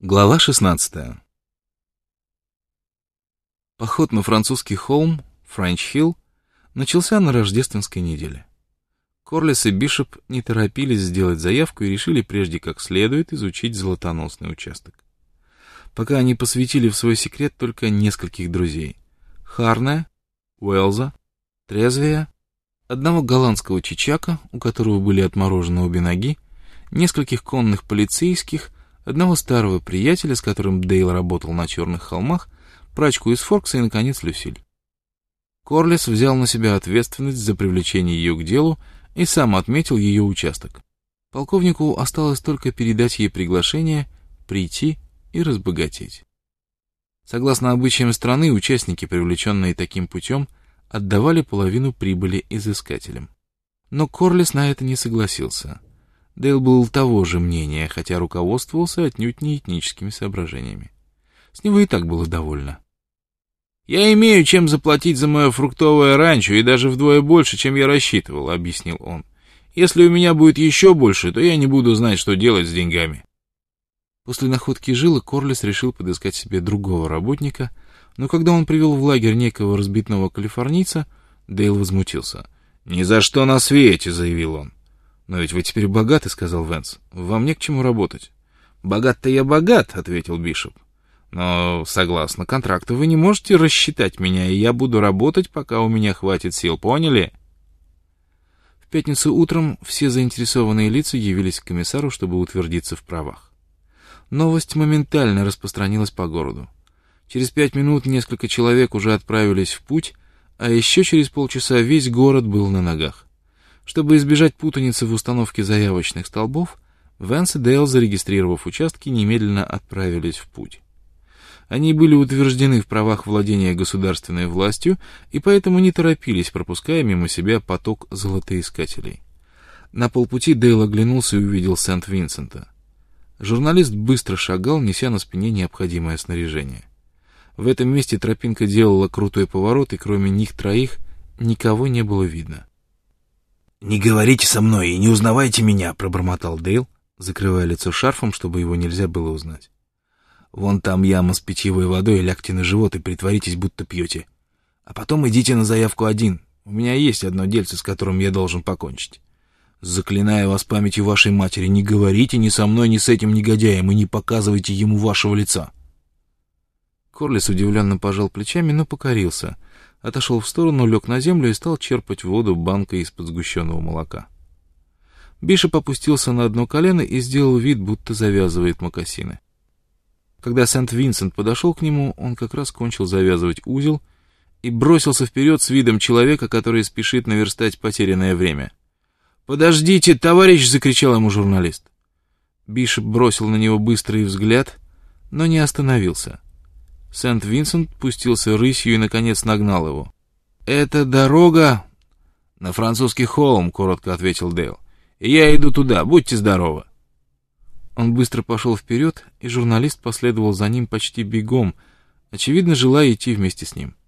Глава 16. Поход на французский холм, Френч-Хилл, начался на рождественской неделе. Корлис и Бишоп не торопились сделать заявку и решили прежде как следует изучить золотоносный участок. Пока они посвятили в свой секрет только нескольких друзей: Харне, Уэлза, Трезвия, одного голландского чичака, у которого были отморожены обе ноги, нескольких конных полицейских, одного старого приятеля, с которым Дейл работал на Черных холмах, прачку из Форкса и, наконец, Люсиль. Корлис взял на себя ответственность за привлечение ее к делу и сам отметил ее участок. Полковнику осталось только передать ей приглашение прийти и разбогатеть. Согласно обычаям страны, участники, привлеченные таким путем, отдавали половину прибыли изыскателям. Но Корлис на это не согласился. Дейл был того же мнения, хотя руководствовался отнюдь не этническими соображениями. С него и так было довольно. «Я имею чем заплатить за мое фруктовое ранчо, и даже вдвое больше, чем я рассчитывал», — объяснил он. «Если у меня будет еще больше, то я не буду знать, что делать с деньгами». После находки жилы Корлис решил подыскать себе другого работника, но когда он привел в лагерь некого разбитного калифорнийца, Дейл возмутился. «Ни за что на свете», — заявил он. «Но ведь вы теперь богаты», — сказал Венс. «Вам не к чему работать». «Богат-то я богат», — ответил Бишоп. «Но, согласно контракту, вы не можете рассчитать меня, и я буду работать, пока у меня хватит сил, поняли?» В пятницу утром все заинтересованные лица явились к комиссару, чтобы утвердиться в правах. Новость моментально распространилась по городу. Через 5 минут несколько человек уже отправились в путь, а еще через полчаса весь город был на ногах. Чтобы избежать путаницы в установке заявочных столбов, Венс и Дейл, зарегистрировав участки, немедленно отправились в путь. Они были утверждены в правах владения государственной властью и поэтому не торопились, пропуская мимо себя поток золотоискателей. На полпути Дейл оглянулся и увидел Сент-Винсента. Журналист быстро шагал, неся на спине необходимое снаряжение. В этом месте тропинка делала крутой поворот, и кроме них троих никого не было видно. «Не говорите со мной и не узнавайте меня», — пробормотал Дейл, закрывая лицо шарфом, чтобы его нельзя было узнать. «Вон там яма с питьевой водой, лягте на живот и притворитесь, будто пьете. А потом идите на заявку один. У меня есть одно дельце, с которым я должен покончить. Заклинаю вас памятью вашей матери, не говорите ни со мной, ни с этим негодяем, и не показывайте ему вашего лица». Корлис удивленно пожал плечами, но покорился. Отошел в сторону, лег на землю и стал черпать воду банкой из-под сгущенного молока. Бишоп опустился на одно колено и сделал вид, будто завязывает мокасины. Когда Сент-Винсент подошел к нему, он как раз кончил завязывать узел и бросился вперед с видом человека, который спешит наверстать потерянное время. «Подождите, товарищ!» — закричал ему журналист. Бишоп бросил на него быстрый взгляд, но не остановился. Сент-Винсент пустился рысью и, наконец, нагнал его. «Это дорога...» «На французский холм», — коротко ответил Дейл. «И я иду туда, будьте здоровы». Он быстро пошел вперед, и журналист последовал за ним почти бегом, очевидно, желая идти вместе с ним.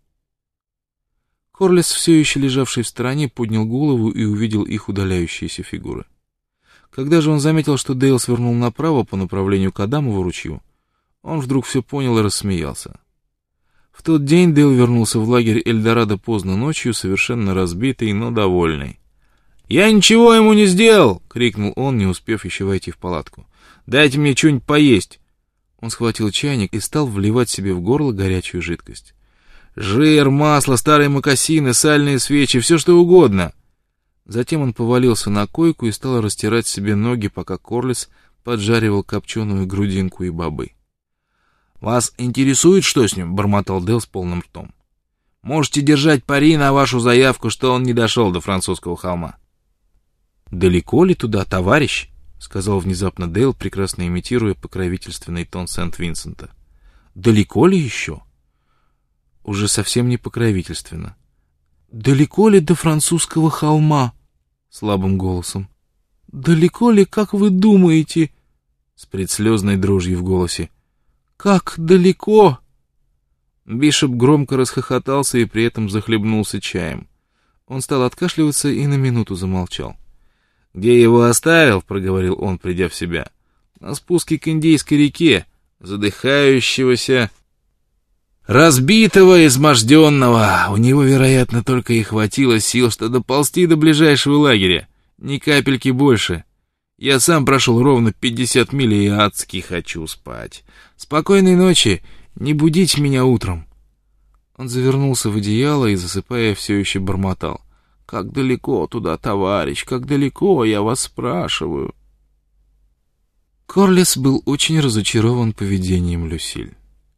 Корлис, все еще лежавший в стороне, поднял голову и увидел их удаляющиеся фигуры. Когда же он заметил, что Дейл свернул направо по направлению к Адамову ручью, он вдруг все понял и рассмеялся. В тот день Дейл вернулся в лагерь Эльдорадо поздно ночью, совершенно разбитый, но довольный. «Я ничего ему не сделал!» — крикнул он, не успев еще войти в палатку. «Дайте мне что-нибудь поесть!» Он схватил чайник и стал вливать себе в горло горячую жидкость. «Жир, масло, старые мокасины, сальные свечи, все что угодно!» Затем он повалился на койку и стал растирать себе ноги, пока Корлис поджаривал копченую грудинку и бобы. «Вас интересует, что с ним?» — бормотал Дейл с полным ртом. «Можете держать пари на вашу заявку, что он не дошел до французского холма». «Далеко ли туда, товарищ?» — сказал внезапно Дейл, прекрасно имитируя покровительственный тон Сент-Винсента. «Далеко ли еще?» Уже совсем не покровительственно. «Далеко ли до французского холма?» — слабым голосом. «Далеко ли, как вы думаете?» — с предслезной дрожью в голосе. «Как далеко?» Бишоп громко расхохотался и при этом захлебнулся чаем. Он стал откашливаться и на минуту замолчал. «Где я его оставил?» — проговорил он, придя в себя. «На спуске к Индейской реке, задыхающегося, разбитого, изможденного. У него, вероятно, только и хватило сил, что доползти до ближайшего лагеря. Ни капельки больше. Я сам прошел ровно 50 миль и адски хочу спать. Спокойной ночи, не будите меня утром. Он завернулся в одеяло и, засыпая, все еще бормотал. «Как далеко туда, товарищ, как далеко, я вас спрашиваю». Корлес был очень разочарован поведением Люсиль.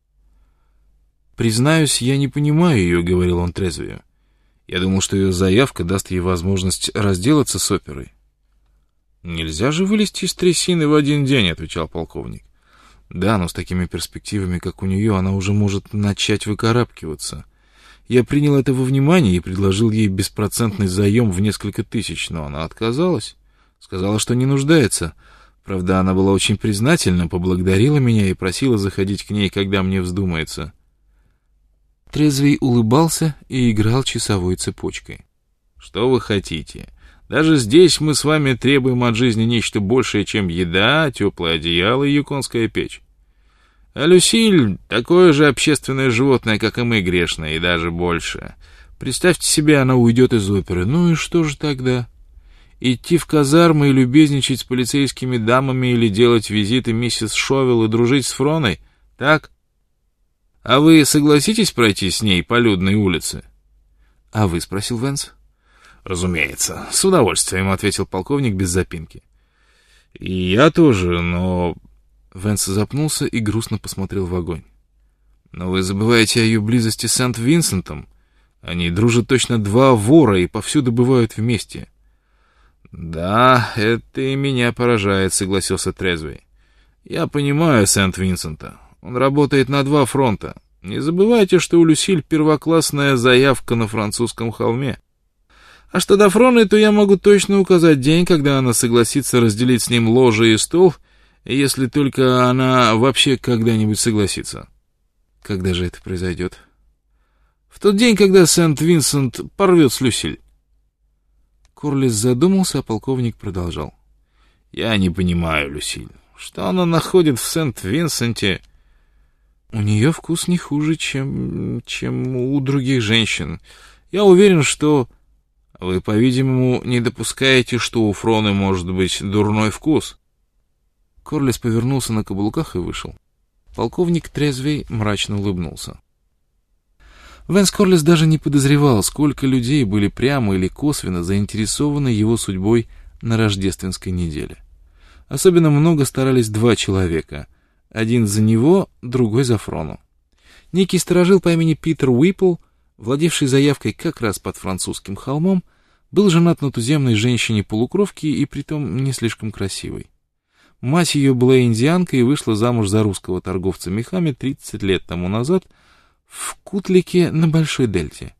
«Признаюсь, я не понимаю ее», — говорил он трезвее. «Я думал, что ее заявка даст ей возможность разделаться с оперой». «Нельзя же вылезти из трясины в один день», — отвечал полковник. «Да, но с такими перспективами, как у нее, она уже может начать выкарабкиваться. Я принял это во внимание и предложил ей беспроцентный заем в несколько тысяч, но она отказалась. Сказала, что не нуждается. Правда, она была очень признательна, поблагодарила меня и просила заходить к ней, когда мне вздумается». Трезвый улыбался и играл часовой цепочкой. «Что вы хотите? Даже здесь мы с вами требуем от жизни нечто большее, чем еда, теплое одеяло и юконская печь. А Люсиль — такое же общественное животное, как и мы, грешное, и даже больше. Представьте себе, она уйдет из оперы. Ну и что же тогда? Идти в казармы и любезничать с полицейскими дамами или делать визиты миссис Шовел и дружить с Фроной? Так? А вы согласитесь пройти с ней по людной улице?» «А вы?» — спросил Венс. «Разумеется, с удовольствием», — ответил полковник без запинки. «И я тоже, но...» Венс запнулся и грустно посмотрел в огонь. «Но вы забываете о ее близости с Сент-Винсентом. Они дружат точно два вора и повсюду бывают вместе». «Да, это и меня поражает», — согласился трезвый. «Я понимаю Сент-Винсента. Он работает на два фронта. Не забывайте, что у Люсиль первоклассная заявка на французском холме. А что до Фроны, то я могу точно указать день, когда она согласится разделить с ним ложе и стол, если только она вообще когда-нибудь согласится». «Когда же это произойдет?» «В тот день, когда Сент-Винсент порвет с Люсиль». Корлес задумался, а полковник продолжал. «Я не понимаю, Люсиль, что она находит в Сент-Винсенте...» «У нее вкус не хуже, чем у других женщин. Я уверен, что...» «Вы, по-видимому, не допускаете, что у Фроны может быть дурной вкус?» Корлес повернулся на каблуках и вышел. Полковник трезвей мрачно улыбнулся. Венс Корлес даже не подозревал, сколько людей были прямо или косвенно заинтересованы его судьбой на рождественской неделе. Особенно много старались два человека. Один за него, другой за Фрону. Некий сторожил по имени Питер Уиппл, владевший заявкой как раз под французским холмом, был женат на туземной женщине-полукровке и притом не слишком красивой. Мать ее была индианкой и вышла замуж за русского торговца мехами 30 лет тому назад в Кутлике на Большой Дельте.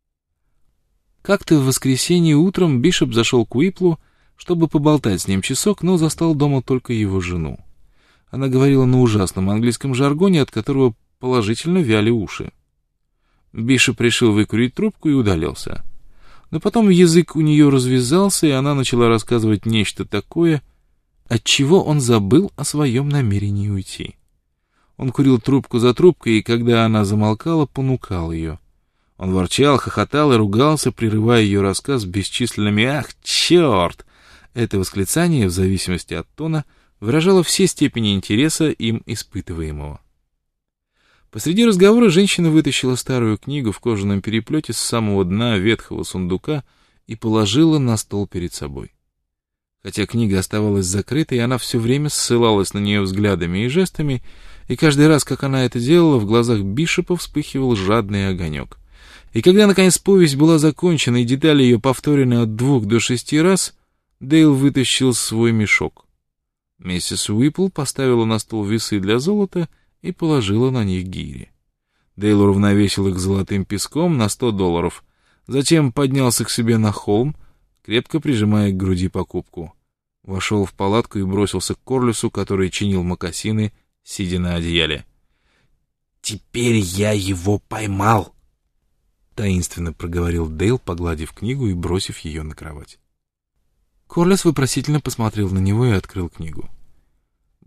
Как-то в воскресенье утром Бишоп зашел к Уиплу, чтобы поболтать с ним часок, но застал дома только его жену. Она говорила на ужасном английском жаргоне, от которого положительно вяли уши. Бишоп решил выкурить трубку и удалился. Но потом язык у нее развязался, и она начала рассказывать нечто такое, отчего он забыл о своем намерении уйти. Он курил трубку за трубкой, и когда она замолкала, понукал ее. Он ворчал, хохотал и ругался, прерывая ее рассказ бесчисленными «Ах, черт!». Это восклицание, в зависимости от тона, выражало все степени интереса им испытываемого. Посреди разговора женщина вытащила старую книгу в кожаном переплете с самого дна ветхого сундука и положила на стол перед собой. Хотя книга оставалась закрытой, она все время ссылалась на нее взглядами и жестами, и каждый раз, как она это делала, в глазах Бишопа вспыхивал жадный огонек. И когда, наконец, повесть была закончена и детали ее повторены от 2 до 6 раз, Дейл вытащил свой мешок. Миссис Уиппл поставила на стол весы для золота и положила на них гири. Дейл уравновесил их золотым песком на $100, затем поднялся к себе на холм, крепко прижимая к груди покупку. Вошел в палатку и бросился к Корлесу, который чинил мокасины, сидя на одеяле. «Теперь я его поймал!» — таинственно проговорил Дейл, погладив книгу и бросив ее на кровать. Корлес вопросительно посмотрел на него и открыл книгу.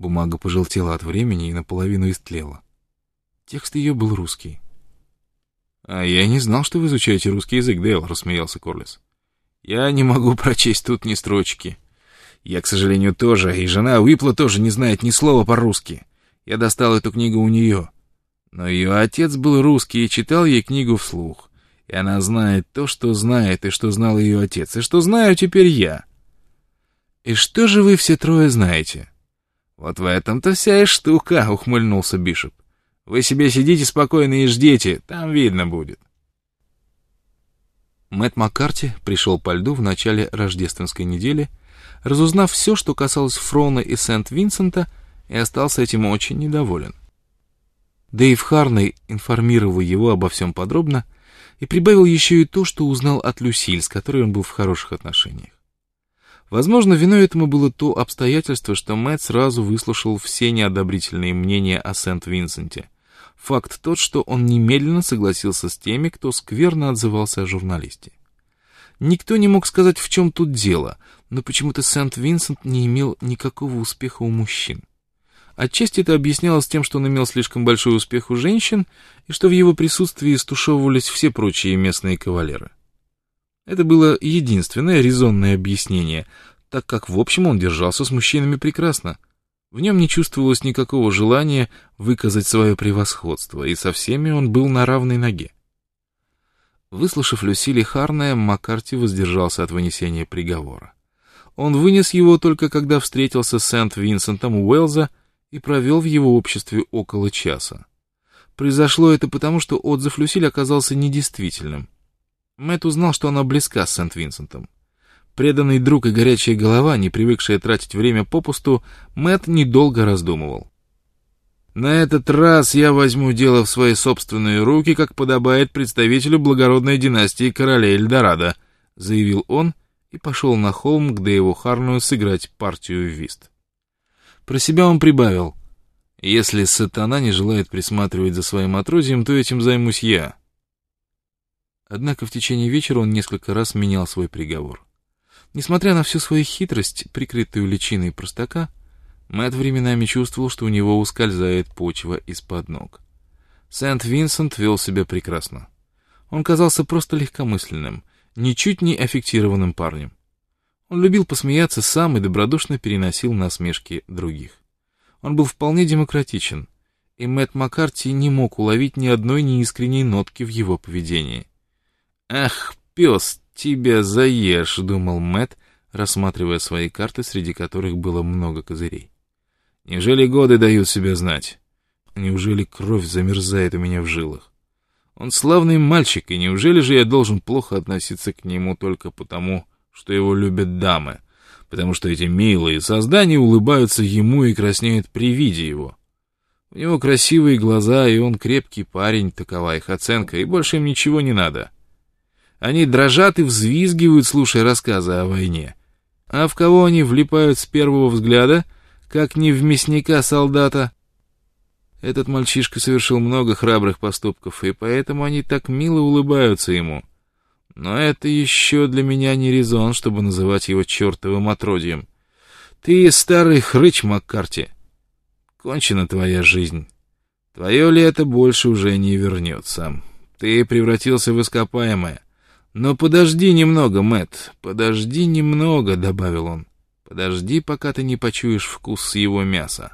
Бумага пожелтела от времени и наполовину истлела. Текст ее был русский. «А я не знал, что вы изучаете русский язык, Дейл», — рассмеялся Корлис. «Я не могу прочесть тут ни строчки. Я, к сожалению, тоже, и жена Уипла тоже не знает ни слова по-русски. Я достал эту книгу у нее. Но ее отец был русский и читал ей книгу вслух. И она знает то, что знает, и что знал ее отец, и что знаю теперь я. И что же вы все трое знаете?» «Вот в этом-то вся и штука», — ухмыльнулся Бишоп. «Вы себе сидите спокойно и ждите, там видно будет». Мэтт Маккарти пришел по льду в начале рождественской недели, разузнав все, что касалось Фрона и Сент-Винсента, и остался этим очень недоволен. Дэйв Харней информировал его обо всем подробно и прибавил еще и то, что узнал от Люсиль, с которой он был в хороших отношениях. Возможно, виной этому было то обстоятельство, что Мэтт сразу выслушал все неодобрительные мнения о Сент-Винсенте. Факт тот, что он немедленно согласился с теми, кто скверно отзывался о журналисте. Никто не мог сказать, в чем тут дело, но почему-то Сент-Винсент не имел никакого успеха у мужчин. Отчасти это объяснялось тем, что он имел слишком большой успех у женщин, и что в его присутствии стушевывались все прочие местные кавалеры. Это было единственное резонное объяснение, так как в общем он держался с мужчинами прекрасно. В нем не чувствовалось никакого желания выказать свое превосходство, и со всеми он был на равной ноге. Выслушав Люсиль Харнея, Маккарти воздержался от вынесения приговора. Он вынес его только когда встретился с Сент-Винсентом Уэллза и провел в его обществе около часа. Произошло это потому, что отзыв Люсиль оказался недействительным. Мэтт узнал, что она близка с Сент-Винсентом. Преданный друг и горячая голова, не привыкшая тратить время попусту, Мэтт недолго раздумывал. «На этот раз я возьму дело в свои собственные руки, как подобает представителю благородной династии королей Эльдорадо», — заявил он и пошел на холм к Дэйву Харную сыграть партию в вист. Про себя он прибавил: «Если сатана не желает присматривать за своим отродьем, то этим займусь я». Однако в течение вечера он несколько раз менял свой приговор. Несмотря на всю свою хитрость, прикрытую личиной простака, Мэтт временами чувствовал, что у него ускользает почва из-под ног. Сент-Винсент вел себя прекрасно. Он казался просто легкомысленным, ничуть не аффектированным парнем. Он любил посмеяться сам и добродушно переносил насмешки других. Он был вполне демократичен, и Мэтт Маккарти не мог уловить ни одной неискренней нотки в его поведении. «Ах, пес, тебя заешь», — думал Мэтт, рассматривая свои карты, среди которых было много козырей. «Неужели годы дают себя знать? Неужели кровь замерзает у меня в жилах? Он славный мальчик, и неужели же я должен плохо относиться к нему только потому, что его любят дамы, потому что эти милые создания улыбаются ему и краснеют при виде его? У него красивые глаза, и он крепкий парень, такова их оценка, и больше им ничего не надо. Они дрожат и взвизгивают, слушая рассказы о войне. А в кого они влипают с первого взгляда, как не в мясника-солдата? Этот мальчишка совершил много храбрых поступков, и поэтому они так мило улыбаются ему. Но это еще для меня не резон, чтобы называть его чертовым отродьем. Ты старый хрыч, Маккарти. Кончена твоя жизнь. Твое лето больше уже не вернется. Ты превратился в ископаемое. «Но подожди немного, Мэтт, подожди немного», — добавил он. «Подожди, пока ты не почуешь вкус его мяса».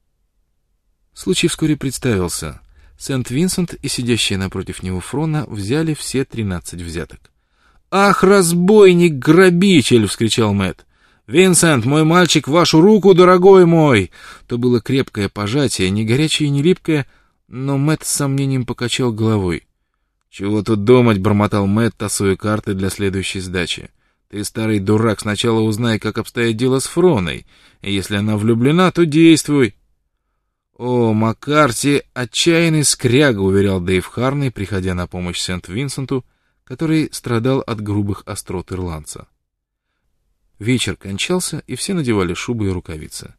Случай вскоре представился. Сент-Винсент и сидящая напротив него Фрона взяли все 13 взяток. «Ах, разбойник-грабитель!» — вскричал Мэтт. «Винсент, мой мальчик, вашу руку, дорогой мой!» То было крепкое пожатие, не горячее и не липкое, но Мэтт с сомнением покачал головой. «Чего тут думать», — бормотал Мэтт, тасуя карты для следующей сдачи. «Ты, старый дурак, сначала узнай, как обстоит дело с Фроной, и если она влюблена, то действуй». «О, Маккарти, отчаянный скряга», — уверял Дэйв Харней, приходя на помощь Сент-Винсенту, который страдал от грубых острот ирландца. Вечер кончался, и все надевали шубы и рукавицы.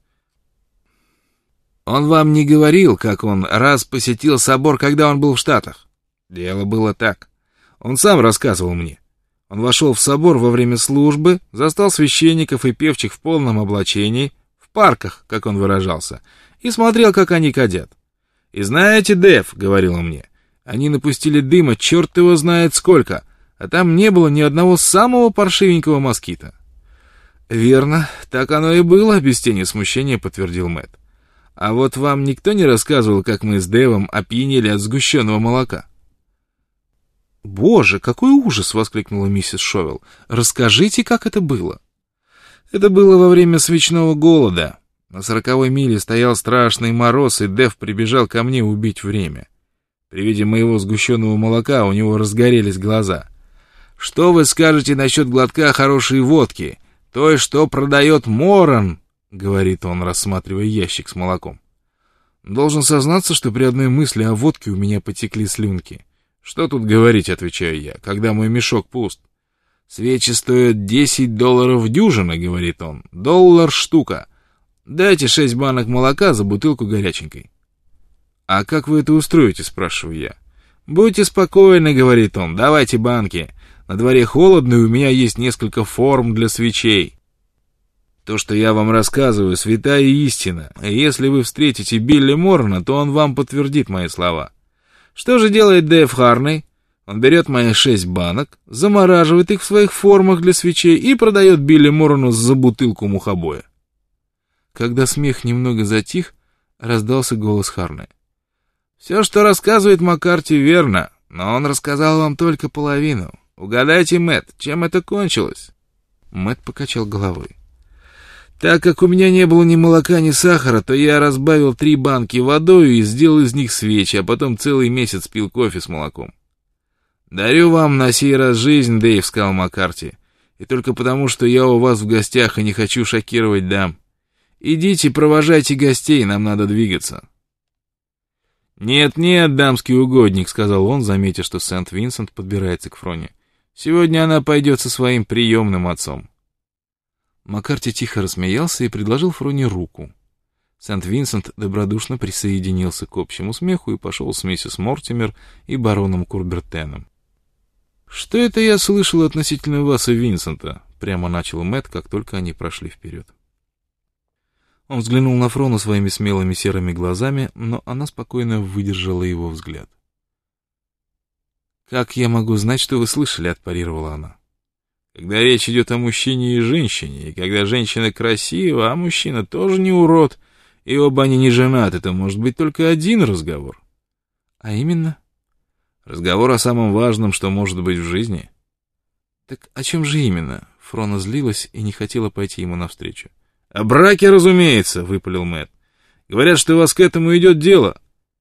«Он вам не говорил, как он раз посетил собор, когда он был в Штатах?» «Дело было так. Он сам рассказывал мне. Он вошел в собор во время службы, застал священников и певчих в полном облачении, в парках, как он выражался, и смотрел, как они кадят. «И знаете, Дэв, — говорил он мне, — они напустили дыма черт его знает сколько, а там не было ни одного самого паршивенького москита». «Верно, так оно и было», — без тени смущения подтвердил Мэтт. «А вот вам никто не рассказывал, как мы с Дэвом опьянели от сгущенного молока?» «Боже, какой ужас!» — воскликнула миссис Шовел. «Расскажите, как это было?» «Это было во время свечного голода. На 40-й миле стоял страшный мороз, и Дэв прибежал ко мне убить время. При виде моего сгущенного молока у него разгорелись глаза. «Что вы скажете насчет глотка хорошей водки? Той, что продает Моран?» — говорит он, рассматривая ящик с молоком. Должен сознаться, что при одной мысли о водке у меня потекли слюнки. «Что тут говорить?» — отвечаю я, — «когда мой мешок пуст». «Свечи стоят $10 дюжина», — говорит он, — $1 штука. Дайте 6 банок молока за бутылку горяченькой». «А как вы это устроите?» — спрашиваю я. «Будьте спокойны», — говорит он, — «давайте банки. На дворе холодно, и у меня есть несколько форм для свечей. То, что я вам рассказываю, святая истина, и если вы встретите Билли Морана, то он вам подтвердит мои слова. Что же делает Дэйв Харней? Он берет мои 6 банок, замораживает их в своих формах для свечей и продает Билли Морану за бутылку мухобоя». Когда смех немного затих, раздался голос Харнея. «Все, что рассказывает Маккарти, верно, но он рассказал вам только половину. Угадайте, Мэтт, чем это кончилось?» Мэтт покачал головой. «Так как у меня не было ни молока, ни сахара, то я разбавил 3 банки водой и сделал из них свечи, а потом целый месяц пил кофе с молоком». «Дарю вам на сей раз жизнь, Дэйв», — сказал Маккарти, «и только потому, что я у вас в гостях и не хочу шокировать дам. Идите, провожайте гостей, нам надо двигаться». «Нет-нет, дамский угодник», — сказал он, заметив, что Сент-Винсент подбирается к Фроне. «Сегодня она пойдет со своим приемным отцом». Маккарти тихо рассмеялся и предложил Фроне руку. Сент-Винсент добродушно присоединился к общему смеху и пошел с миссис Мортимер и бароном Курбертеном. «Что это я слышал относительно вас и Винсента?» — прямо начал Мэтт, как только они прошли вперед. Он взглянул на Фрону своими смелыми серыми глазами, но она спокойно выдержала его взгляд. «Как я могу знать, что вы слышали?» — отпарировала она. «Когда речь идет о мужчине и женщине, и когда женщина красива, а мужчина тоже не урод, и оба они не женаты, то может быть только один разговор». «А именно?» «Разговор о самом важном, что может быть в жизни». «Так о чем же именно?» Фрона злилась и не хотела пойти ему навстречу. «О браке, разумеется», — выпалил Мэтт. «Говорят, что у вас к этому идет дело».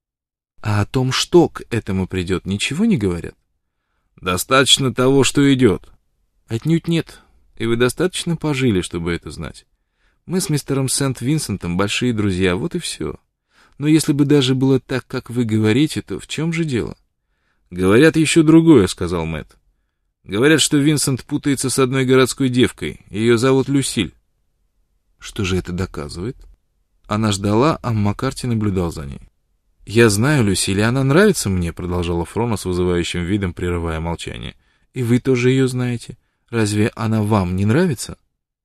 «А о том, что к этому придет, ничего не говорят?» «Достаточно того, что идет». «Отнюдь нет, и вы достаточно пожили, чтобы это знать. Мы с мистером Сент-Винсентом большие друзья, вот и все. Но если бы даже было так, как вы говорите, то в чем же дело?» «Говорят еще другое», — сказал Мэтт. «Говорят, что Винсент путается с одной городской девкой, ее зовут Люсиль». «Что же это доказывает?» Она ждала, а Маккарти наблюдал за ней. «Я знаю Люсиль, и она нравится мне», — продолжала Фрона с вызывающим видом, прерывая молчание. «И вы тоже ее знаете. Разве она вам не нравится?»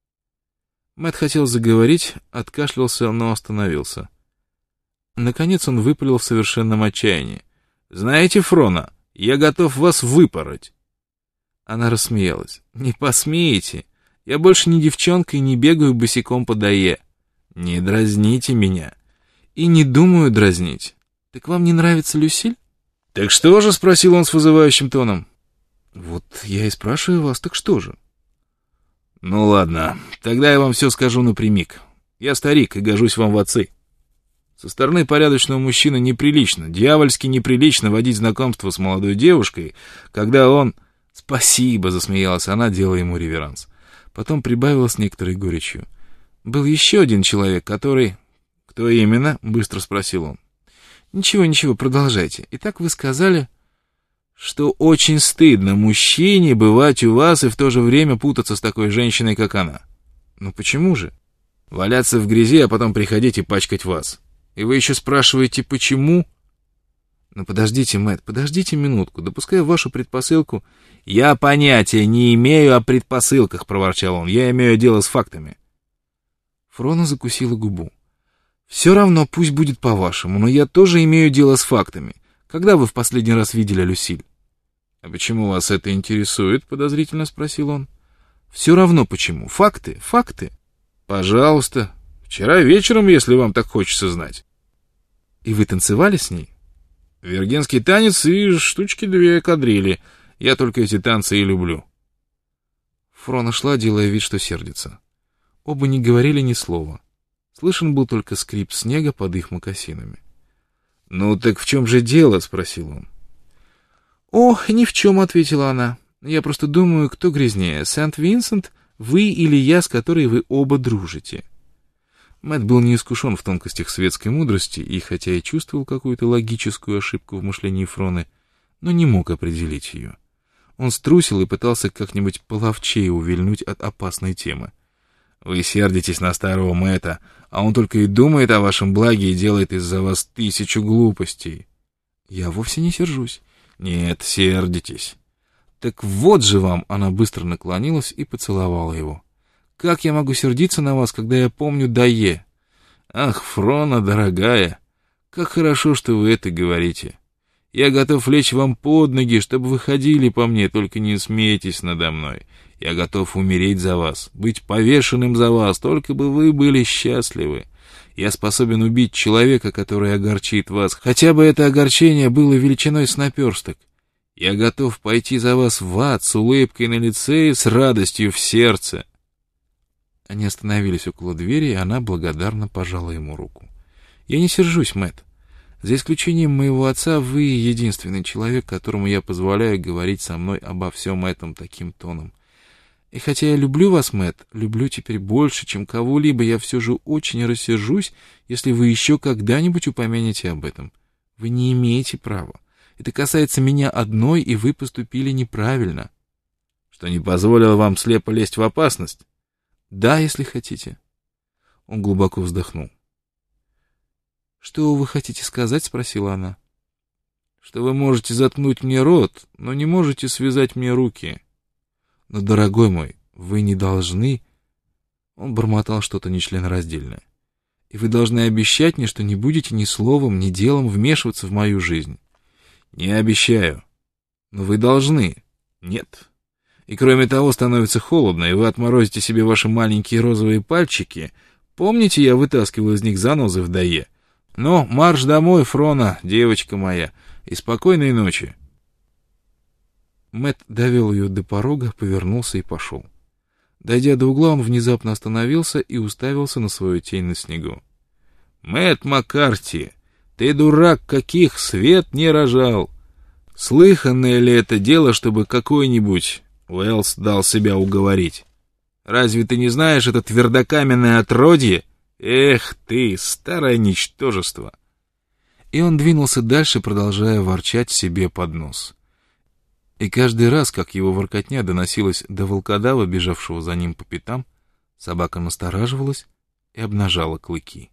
Мэтт хотел заговорить, откашлялся, но остановился. Наконец он выпалил в совершенном отчаянии. «Знаете, Фрона, я готов вас выпороть». Она рассмеялась. «Не посмеете. Я больше не девчонка и не бегаю босиком по дае. Не дразните меня». «И не думаю дразнить. Так вам не нравится Люсиль?» «Так что же?» — спросил он с вызывающим тоном. «Вот я и спрашиваю вас, так что же?» «Ну ладно, тогда я вам все скажу напрямик. Я старик и гожусь вам в отцы. Со стороны порядочного мужчины неприлично, дьявольски неприлично водить знакомство с молодой девушкой, когда он...» «Спасибо», — засмеялась она, делая ему реверанс. Потом прибавила с некоторой горечью. «Был еще один человек, который...» «Кто именно?» — быстро спросил он. «Ничего, продолжайте. Итак, вы сказали, что очень стыдно мужчине бывать у вас и в то же время путаться с такой женщиной, как она. Ну почему же? Валяться в грязи, а потом приходить и пачкать вас. И вы еще спрашиваете, почему?» «Ну подождите, Мэтт, подождите минутку. Допускаю вашу предпосылку...» «Я понятия не имею о предпосылках», — проворчал он. «Я имею дело с фактами». Фрона закусила губу. «Все равно, пусть будет по-вашему, но я тоже имею дело с фактами. Когда вы в последний раз видели Люсиль?» «А почему вас это интересует?» — подозрительно спросил он. «Все равно почему. Факты, факты». «Пожалуйста. Вчера вечером, если вам так хочется знать». «И вы танцевали с ней?» «Вергенский танец и штучки 2 кадрили. Я только эти танцы и люблю». Фрона шла, делая вид, что сердится. Оба не говорили ни слова. Слышен был только скрип снега под их мокасинами. «Ну так в чем же дело?» — спросил он. «Ох, ни в чем», — ответила она. «Я просто думаю, кто грязнее, Сент-Винсент, вы или я, с которой вы оба дружите». Мэтт был неискушен в тонкостях светской мудрости и, хотя и чувствовал какую-то логическую ошибку в мышлении Фроны, но не мог определить ее. Он струсил и пытался как-нибудь половчее увильнуть от опасной темы. «Вы сердитесь на старого Мэтта, а он только и думает о вашем благе и делает из-за вас 1000 глупостей». «Я вовсе не сержусь». «Нет, сердитесь». «Так вот же вам!» — она быстро наклонилась и поцеловала его. «Как я могу сердиться на вас, когда я помню Дае?» «Ах, Фрона, дорогая, как хорошо, что вы это говорите. Я готов лечь вам под ноги, чтобы вы ходили по мне, только не смейтесь надо мной. Я готов умереть за вас, быть повешенным за вас, только бы вы были счастливы. Я способен убить человека, который огорчит вас, хотя бы это огорчение было величиной с наперсток. Я готов пойти за вас в ад с улыбкой на лице и с радостью в сердце». Они остановились около двери, и она благодарно пожала ему руку. «Я не сержусь, Мэтт. За исключением моего отца, вы единственный человек, которому я позволяю говорить со мной обо всем этом таким тоном. И хотя я люблю вас, Мэтт, люблю теперь больше, чем кого-либо, я все же очень рассержусь, если вы еще когда-нибудь упомянете об этом. Вы не имеете права. Это касается меня одной, и вы поступили неправильно». «Что не позволило вам слепо лезть в опасность?» «Да, если хотите». Он глубоко вздохнул. «Что вы хотите сказать?» — спросила она. «Что вы можете заткнуть мне рот, но не можете связать мне руки». «Но, дорогой мой, вы не должны...» Он бормотал что-то нечленораздельное. «И вы должны обещать мне, что не будете ни словом, ни делом вмешиваться в мою жизнь». «Не обещаю». «Но вы должны». «Нет». И кроме того, становится холодно, и вы отморозите себе ваши маленькие розовые пальчики. Помните, я вытаскивал из них занозы в Дае? Ну, марш домой, Фрона, девочка моя, и спокойной ночи». Мэтт довел ее до порога, повернулся и пошел. Дойдя до угла, он внезапно остановился и уставился на свою тень на снегу. «Мэтт Маккарти, ты дурак, каких свет не рожал! Слыханное ли это дело, чтобы какой-нибудь Уэллс дал себя уговорить? Разве ты не знаешь это твердокаменное отродье? Эх ты, старое ничтожество!» И он двинулся дальше, продолжая ворчать себе под нос. И каждый раз, как его воркотня доносилась до волкодава, бежавшего за ним по пятам, собака настораживалась и обнажала клыки.